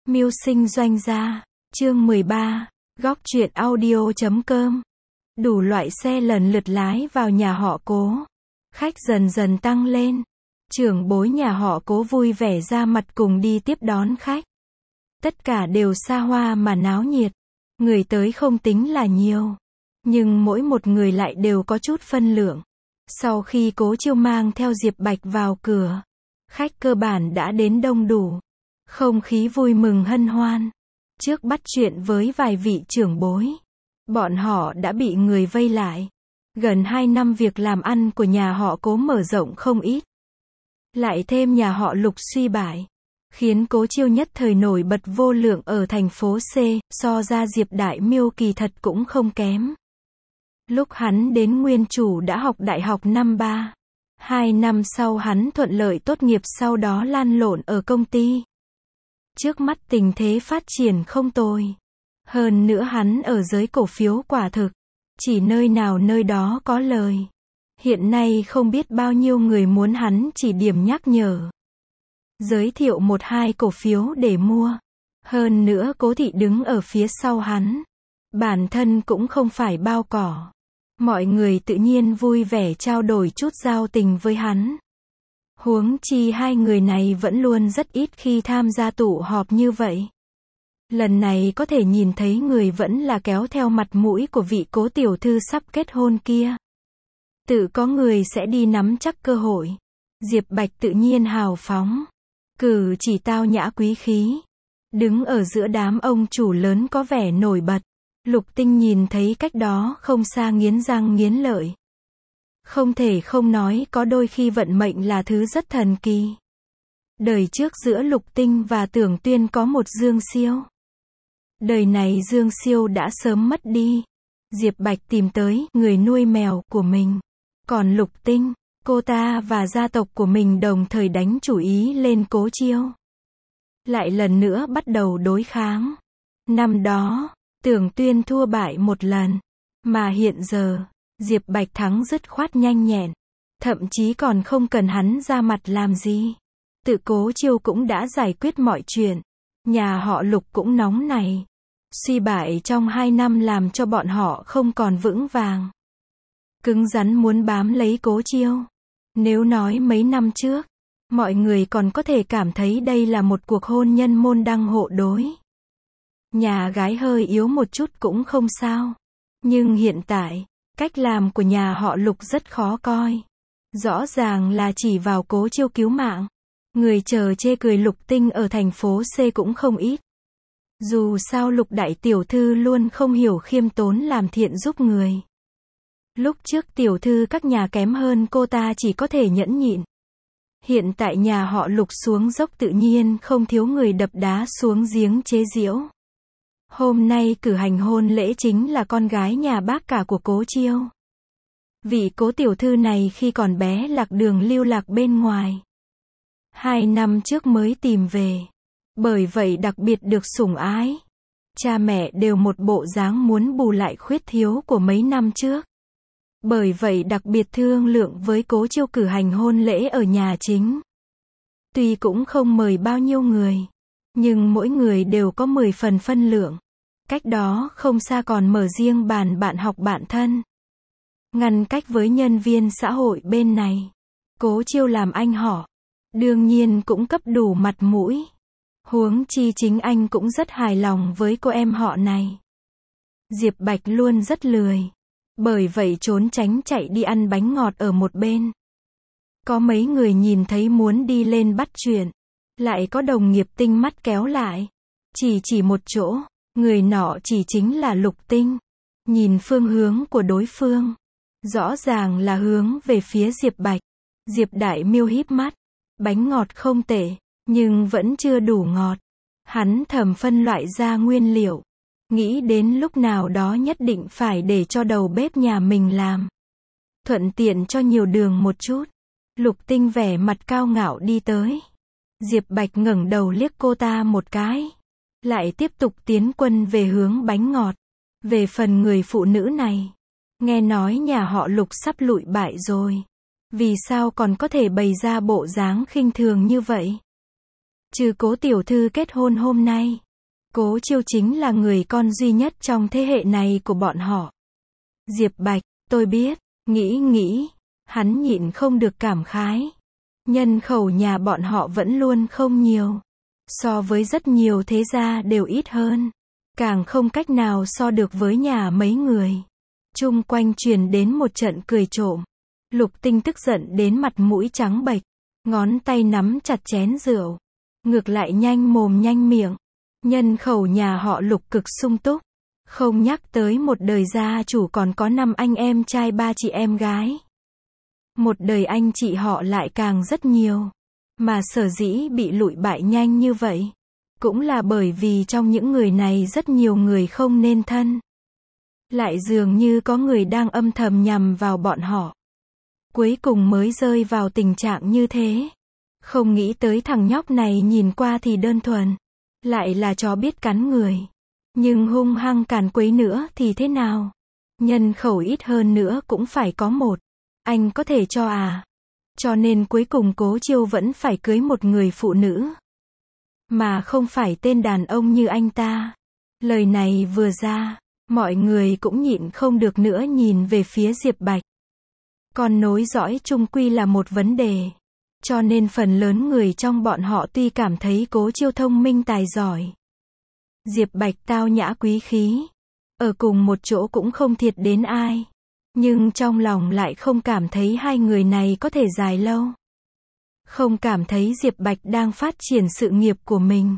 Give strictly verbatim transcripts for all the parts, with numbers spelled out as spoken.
Mưu sinh doanh gia, chương mười ba, góc truyện audio chấm com. Đủ loại xe lần lượt lái vào nhà họ Cố. Khách dần dần tăng lên. Trưởng bối nhà họ Cố vui vẻ ra mặt cùng đi tiếp đón khách. Tất cả đều xa hoa mà náo nhiệt. Người tới không tính là nhiều. Nhưng mỗi một người lại đều có chút phân lượng. Sau khi Cố Chiêu mang theo Diệp Bạch vào cửa, khách cơ bản đã đến đông đủ. Không khí vui mừng hân hoan. Trước bắt chuyện với vài vị trưởng bối, bọn họ đã bị người vây lại. Gần hai năm việc làm ăn của nhà họ Cố mở rộng không ít. Lại thêm nhà họ Lục suy bại, khiến Cố Chiêu nhất thời nổi bật vô lượng ở thành phố C, so ra Diệp Đại Miêu kỳ thật cũng không kém. Lúc hắn đến Nguyên Chủ đã học đại học năm ba. Hai năm sau hắn thuận lợi tốt nghiệp, sau đó lan lộn ở công ty. Trước mắt tình thế phát triển không tồi. Hơn nữa hắn ở giới cổ phiếu quả thực, chỉ nơi nào nơi đó có lời. Hiện nay không biết bao nhiêu người muốn hắn chỉ điểm nhắc nhở. Giới thiệu một hai cổ phiếu để mua. Hơn nữa Cố thị đứng ở phía sau hắn. Bản thân cũng không phải bao cỏ. Mọi người tự nhiên vui vẻ trao đổi chút giao tình với hắn. Huống chi hai người này vẫn luôn rất ít khi tham gia tụ họp như vậy. Lần này có thể nhìn thấy người vẫn là kéo theo mặt mũi của vị Cố tiểu thư sắp kết hôn kia. Tự có người sẽ đi nắm chắc cơ hội. Diệp Bạch tự nhiên hào phóng. Cử chỉ tao nhã quý khí. Đứng ở giữa đám ông chủ lớn có vẻ nổi bật. Lục Tinh nhìn thấy cách đó không xa nghiến răng nghiến lợi. Không thể không nói có đôi khi vận mệnh là thứ rất thần kỳ. Đời trước giữa Lục Tinh và Tưởng Tuyên có một Dương Siêu. Đời này Dương Siêu đã sớm mất đi. Diệp Bạch tìm tới người nuôi mèo của mình. Còn Lục Tinh, cô ta và gia tộc của mình đồng thời đánh chủ ý lên Cố Chiêu. Lại lần nữa bắt đầu đối kháng. Năm đó, Tưởng Tuyên thua bại một lần. Mà hiện giờ, Diệp Bạch thắng dứt khoát nhanh nhẹn. Thậm chí còn không cần hắn ra mặt làm gì. Tự Cố Chiêu cũng đã giải quyết mọi chuyện. Nhà họ Lục cũng nóng này. Suy bại trong hai năm làm cho bọn họ không còn vững vàng. Cứng rắn muốn bám lấy Cố Chiêu. Nếu nói mấy năm trước, mọi người còn có thể cảm thấy đây là một cuộc hôn nhân môn đăng hộ đối. Nhà gái hơi yếu một chút cũng không sao. Nhưng hiện tại, cách làm của nhà họ Lục rất khó coi. Rõ ràng là chỉ vào Cố Chiêu cứu mạng. Người chờ chê cười Lục Tinh ở thành phố C cũng không ít. Dù sao Lục đại tiểu thư luôn không hiểu khiêm tốn làm thiện giúp người. Lúc trước tiểu thư các nhà kém hơn cô ta chỉ có thể nhẫn nhịn. Hiện tại nhà họ Lục xuống dốc tự nhiên không thiếu người đập đá xuống giếng chế giễu. Hôm nay cử hành hôn lễ chính là con gái nhà bác cả của Cố Chiêu. Vị Cố tiểu thư này khi còn bé lạc đường lưu lạc bên ngoài. Hai năm trước mới tìm về. Bởi vậy đặc biệt được sủng ái. Cha mẹ đều một bộ dáng muốn bù lại khuyết thiếu của mấy năm trước. Bởi vậy đặc biệt thương lượng với Cố Chiêu cử hành hôn lễ ở nhà chính. Tuy cũng không mời bao nhiêu người, nhưng mỗi người đều có mười phần phân lượng. Cách đó không xa còn mở riêng bàn bạn học bạn thân. Ngăn cách với nhân viên xã hội bên này. Cố Chiêu làm anh họ. Đương nhiên cũng cấp đủ mặt mũi. Huống chi chính anh cũng rất hài lòng với cô em họ này. Diệp Bạch luôn rất lười. Bởi vậy trốn tránh chạy đi ăn bánh ngọt ở một bên. Có mấy người nhìn thấy muốn đi lên bắt chuyện. Lại có đồng nghiệp tinh mắt kéo lại. Chỉ chỉ một chỗ. Người nọ chỉ chính là Lục Tinh. Nhìn phương hướng của đối phương. Rõ ràng là hướng về phía Diệp Bạch. Diệp Đại Miêu híp mắt. Bánh ngọt không tệ. Nhưng vẫn chưa đủ ngọt. Hắn thầm phân loại ra nguyên liệu. Nghĩ đến lúc nào đó nhất định phải để cho đầu bếp nhà mình làm. Thuận tiện cho nhiều đường một chút. Lục Tinh vẻ mặt cao ngạo đi tới. Diệp Bạch ngẩng đầu liếc cô ta một cái. Lại tiếp tục tiến quân về hướng bánh ngọt. Về phần người phụ nữ này. Nghe nói nhà họ Lục sắp lụi bại rồi. Vì sao còn có thể bày ra bộ dáng khinh thường như vậy? Trừ Cố tiểu thư kết hôn hôm nay, Cố Chiêu chính là người con duy nhất trong thế hệ này của bọn họ. Diệp Bạch, tôi biết, nghĩ nghĩ, hắn nhịn không được cảm khái. Nhân khẩu nhà bọn họ vẫn luôn không nhiều. So với rất nhiều thế gia đều ít hơn. Càng không cách nào so được với nhà mấy người. Chung quanh truyền đến một trận cười trộm. Lục Tinh tức giận đến mặt mũi trắng bệch. Ngón tay nắm chặt chén rượu. Ngược lại nhanh mồm nhanh miệng. Nhân khẩu nhà họ Lục cực sung túc. Không nhắc tới một đời gia chủ còn có năm anh em trai ba chị em gái. Một đời anh chị họ lại càng rất nhiều. Mà sở dĩ bị lụi bại nhanh như vậy, cũng là bởi vì trong những người này rất nhiều người không nên thân. Lại dường như có người đang âm thầm nhằm vào bọn họ. Cuối cùng mới rơi vào tình trạng như thế. Không nghĩ tới thằng nhóc này nhìn qua thì đơn thuần. Lại là chó biết cắn người. Nhưng hung hăng càn quấy nữa thì thế nào? Nhân khẩu ít hơn nữa cũng phải có một. Anh có thể cho à? Cho nên cuối cùng Cố Chiêu vẫn phải cưới một người phụ nữ. Mà không phải tên đàn ông như anh ta. Lời này vừa ra, mọi người cũng nhịn không được nữa nhìn về phía Diệp Bạch. Con nối dõi chung quy là một vấn đề. Cho nên phần lớn người trong bọn họ tuy cảm thấy Cố Chiêu thông minh tài giỏi. Diệp Bạch tao nhã quý khí. Ở cùng một chỗ cũng không thiệt đến ai. Nhưng trong lòng lại không cảm thấy hai người này có thể dài lâu. Không cảm thấy Diệp Bạch đang phát triển sự nghiệp của mình.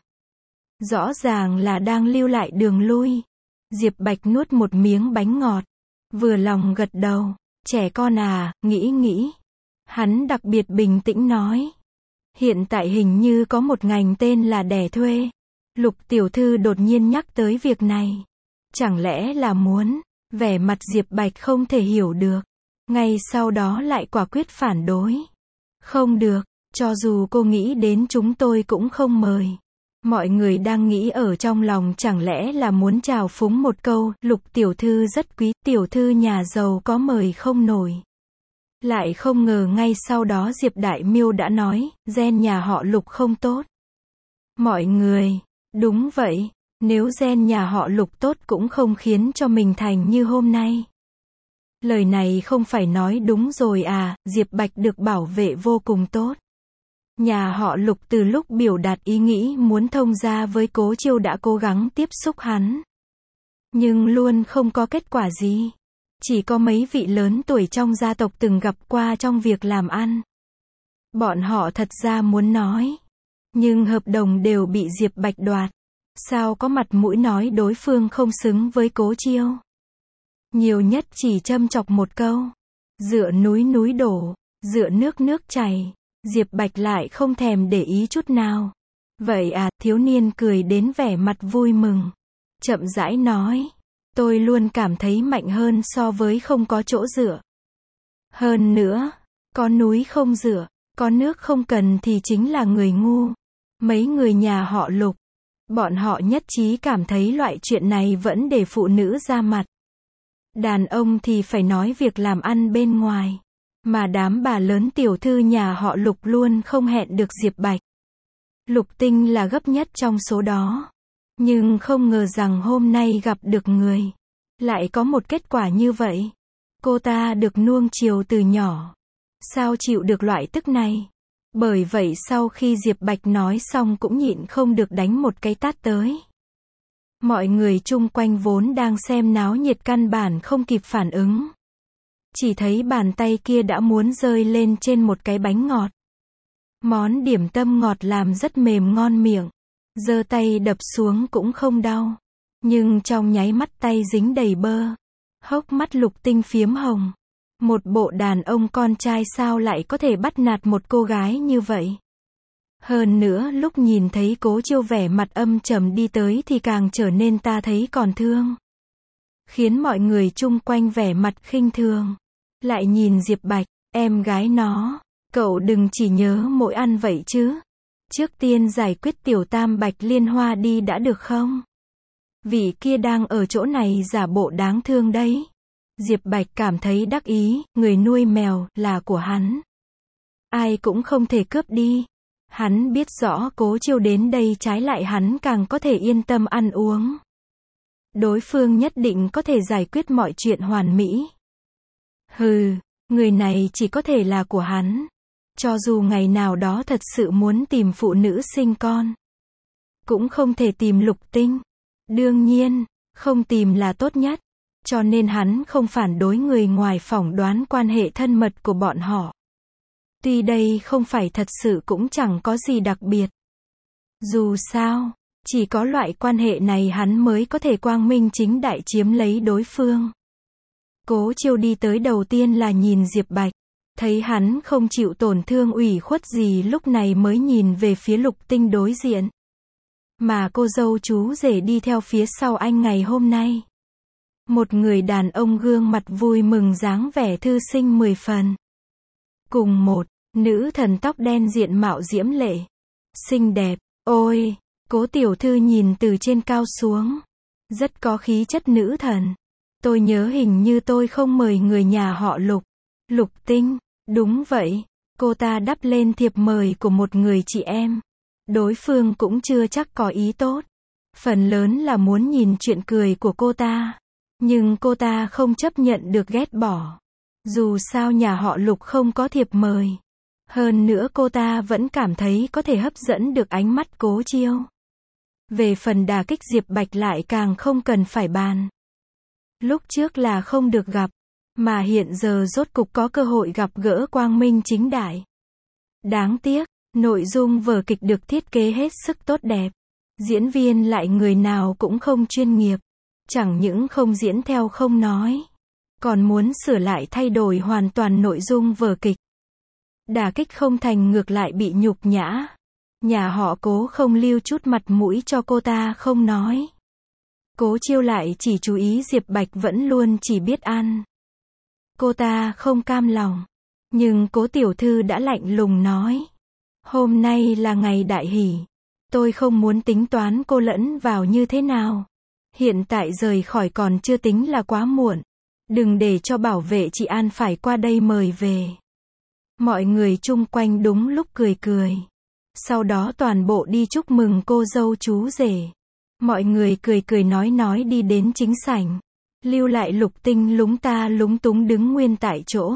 Rõ ràng là đang lưu lại đường lui. Diệp Bạch nuốt một miếng bánh ngọt. Vừa lòng gật đầu. Trẻ con à, nghĩ nghĩ. Hắn đặc biệt bình tĩnh nói. Hiện tại hình như có một ngành tên là đẻ thuê. Lục tiểu thư đột nhiên nhắc tới việc này. Chẳng lẽ là muốn... Vẻ mặt Diệp Bạch không thể hiểu được. Ngay sau đó lại quả quyết phản đối. Không được, cho dù cô nghĩ đến chúng tôi cũng không mời. Mọi người đang nghĩ ở trong lòng chẳng lẽ là muốn chào phúng một câu, Lục tiểu thư rất quý, tiểu thư nhà giàu có mời không nổi. Lại không ngờ ngay sau đó Diệp Đại Miêu đã nói, gen nhà họ Lục không tốt. Mọi người, đúng vậy. Nếu gen nhà họ Lục tốt cũng không khiến cho mình thành như hôm nay. Lời này không phải nói đúng rồi à, Diệp Bạch được bảo vệ vô cùng tốt. Nhà họ Lục từ lúc biểu đạt ý nghĩ muốn thông gia với Cố Chiêu đã cố gắng tiếp xúc hắn. Nhưng luôn không có kết quả gì. Chỉ có mấy vị lớn tuổi trong gia tộc từng gặp qua trong việc làm ăn. Bọn họ thật ra muốn nói. Nhưng hợp đồng đều bị Diệp Bạch đoạt. Sao có mặt mũi nói đối phương không xứng với Cố Chiêu. Nhiều nhất chỉ châm chọc một câu. Dựa núi núi đổ, dựa nước nước chảy. Diệp Bạch lại không thèm để ý chút nào. Vậy à, thiếu niên cười đến vẻ mặt vui mừng. Chậm rãi nói. Tôi luôn cảm thấy mạnh hơn so với không có chỗ dựa. Hơn nữa, có núi không dựa, có nước không cần thì chính là người ngu. Mấy người nhà họ Lục. Bọn họ nhất trí cảm thấy loại chuyện này vẫn để phụ nữ ra mặt. Đàn ông thì phải nói việc làm ăn bên ngoài. Mà đám bà lớn tiểu thư nhà họ Lục luôn không hẹn được Diệp Bạch. Lục Tinh là gấp nhất trong số đó. Nhưng không ngờ rằng hôm nay gặp được người. Lại có một kết quả như vậy. Cô ta được nuông chiều từ nhỏ. Sao chịu được loại tức này? Bởi vậy sau khi Diệp Bạch nói xong cũng nhịn không được đánh một cái tát tới. Mọi người chung quanh vốn đang xem náo nhiệt căn bản không kịp phản ứng. Chỉ thấy bàn tay kia đã muốn rơi lên trên một cái bánh ngọt. Món điểm tâm ngọt làm rất mềm ngon miệng. Giơ tay đập xuống cũng không đau. Nhưng trong nháy mắt tay dính đầy bơ. Hốc mắt Lục Tinh phiếm hồng. Một bộ đàn ông con trai sao lại có thể bắt nạt một cô gái như vậy? Hơn nữa lúc nhìn thấy Cố Chiêu vẻ mặt âm trầm đi tới thì càng trở nên ta thấy còn thương. Khiến mọi người chung quanh vẻ mặt khinh thường. Lại nhìn Diệp Bạch, em gái nó, cậu đừng chỉ nhớ mỗi ăn vậy chứ. Trước tiên giải quyết tiểu tam Bạch Liên Hoa đi đã được không? Vị kia đang ở chỗ này giả bộ đáng thương đấy. Diệp Bạch cảm thấy đắc ý, người nuôi mèo là của hắn. Ai cũng không thể cướp đi. Hắn biết rõ Cố Chiêu đến đây trái lại hắn càng có thể yên tâm ăn uống. Đối phương nhất định có thể giải quyết mọi chuyện hoàn mỹ. Hừ, người này chỉ có thể là của hắn. Cho dù ngày nào đó thật sự muốn tìm phụ nữ sinh con, cũng không thể tìm Lục Tinh. Đương nhiên, không tìm là tốt nhất. Cho nên hắn không phản đối người ngoài phỏng đoán quan hệ thân mật của bọn họ. Tuy đây không phải thật sự cũng chẳng có gì đặc biệt. Dù sao, chỉ có loại quan hệ này hắn mới có thể quang minh chính đại chiếm lấy đối phương. Cố Chiêu đi tới đầu tiên là nhìn Diệp Bạch. Thấy hắn không chịu tổn thương ủy khuất gì lúc này mới nhìn về phía Lục Tinh đối diện. Mà cô dâu chú rể đi theo phía sau anh ngày hôm nay. Một người đàn ông gương mặt vui mừng dáng vẻ thư sinh mười phần. Cùng một nữ thần tóc đen diện mạo diễm lệ, xinh đẹp. Ôi, Cố tiểu thư nhìn từ trên cao xuống, rất có khí chất nữ thần. Tôi nhớ hình như tôi không mời người nhà họ Lục. Lục Tinh, đúng vậy, cô ta đắp lên thiệp mời của một người chị em. Đối phương cũng chưa chắc có ý tốt. Phần lớn là muốn nhìn chuyện cười của cô ta. Nhưng cô ta không chấp nhận được ghét bỏ. Dù sao nhà họ Lục không có thiệp mời. Hơn nữa cô ta vẫn cảm thấy có thể hấp dẫn được ánh mắt Cố Chiêu. Về phần đả kích Diệp Bạch lại càng không cần phải bàn. Lúc trước là không được gặp, mà hiện giờ rốt cục có cơ hội gặp gỡ quang minh chính đại. Đáng tiếc, nội dung vở kịch được thiết kế hết sức tốt đẹp. Diễn viên lại người nào cũng không chuyên nghiệp. Chẳng những không diễn theo không nói, còn muốn sửa lại thay đổi hoàn toàn nội dung vở kịch. Đả kích không thành ngược lại bị nhục nhã. Nhà họ Cố không lưu chút mặt mũi cho cô ta không nói. Cố Chiêu lại chỉ chú ý Diệp Bạch vẫn luôn chỉ biết ăn. Cô ta không cam lòng. Nhưng Cố tiểu thư đã lạnh lùng nói. Hôm nay là ngày đại hỷ. Tôi không muốn tính toán cô lẫn vào như thế nào. Hiện tại rời khỏi còn chưa tính là quá muộn. Đừng để cho bảo vệ chị An phải qua đây mời về. Mọi người chung quanh đúng lúc cười cười. Sau đó toàn bộ đi chúc mừng cô dâu chú rể. Mọi người cười cười nói nói đi đến chính sảnh. Lưu lại Lục Tinh lúng ta lúng túng đứng nguyên tại chỗ.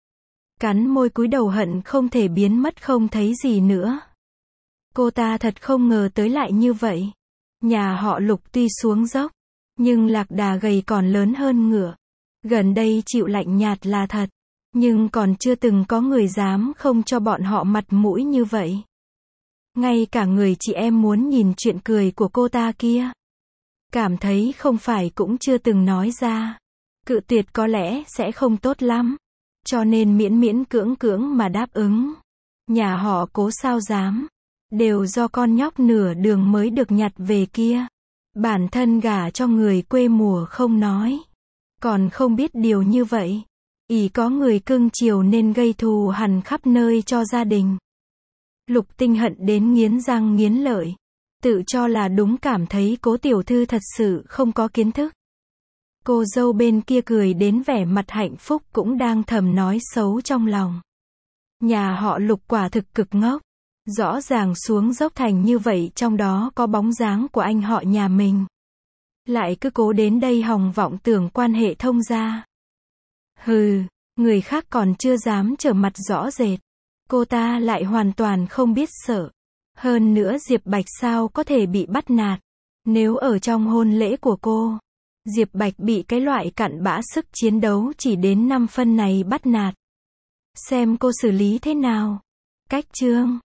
Cắn môi cúi đầu hận không thể biến mất không thấy gì nữa. Cô ta thật không ngờ tới lại như vậy. Nhà họ Lục tuy xuống dốc, nhưng lạc đà gầy còn lớn hơn ngựa. Gần đây chịu lạnh nhạt là thật, nhưng còn chưa từng có người dám không cho bọn họ mặt mũi như vậy. Ngay cả người chị em muốn nhìn chuyện cười của cô ta kia, cảm thấy không phải cũng chưa từng nói ra. Cự tuyệt có lẽ sẽ không tốt lắm, cho nên miễn miễn cưỡng cưỡng mà đáp ứng. Nhà họ Cố sao dám, đều do con nhóc nửa đường mới được nhặt về kia. Bản thân gả cho người quê mùa không nói, còn không biết điều như vậy. Ỷ có người cưng chiều nên gây thù hằn khắp nơi cho gia đình. Lục Tinh hận đến nghiến răng nghiến lợi. Tự cho là đúng cảm thấy Cố tiểu thư thật sự không có kiến thức. Cô dâu bên kia cười đến vẻ mặt hạnh phúc cũng đang thầm nói xấu trong lòng. Nhà họ Lục quả thực cực ngốc. Rõ ràng xuống dốc thành như vậy trong đó có bóng dáng của anh họ nhà mình. Lại cứ cố đến đây hòng vọng tưởng quan hệ thông gia. Hừ, người khác còn chưa dám trở mặt rõ rệt. Cô ta lại hoàn toàn không biết sợ. Hơn nữa Diệp Bạch sao có thể bị bắt nạt. Nếu ở trong hôn lễ của cô, Diệp Bạch bị cái loại cặn bã sức chiến đấu chỉ đến năm phân này bắt nạt. Xem cô xử lý thế nào. Cách chương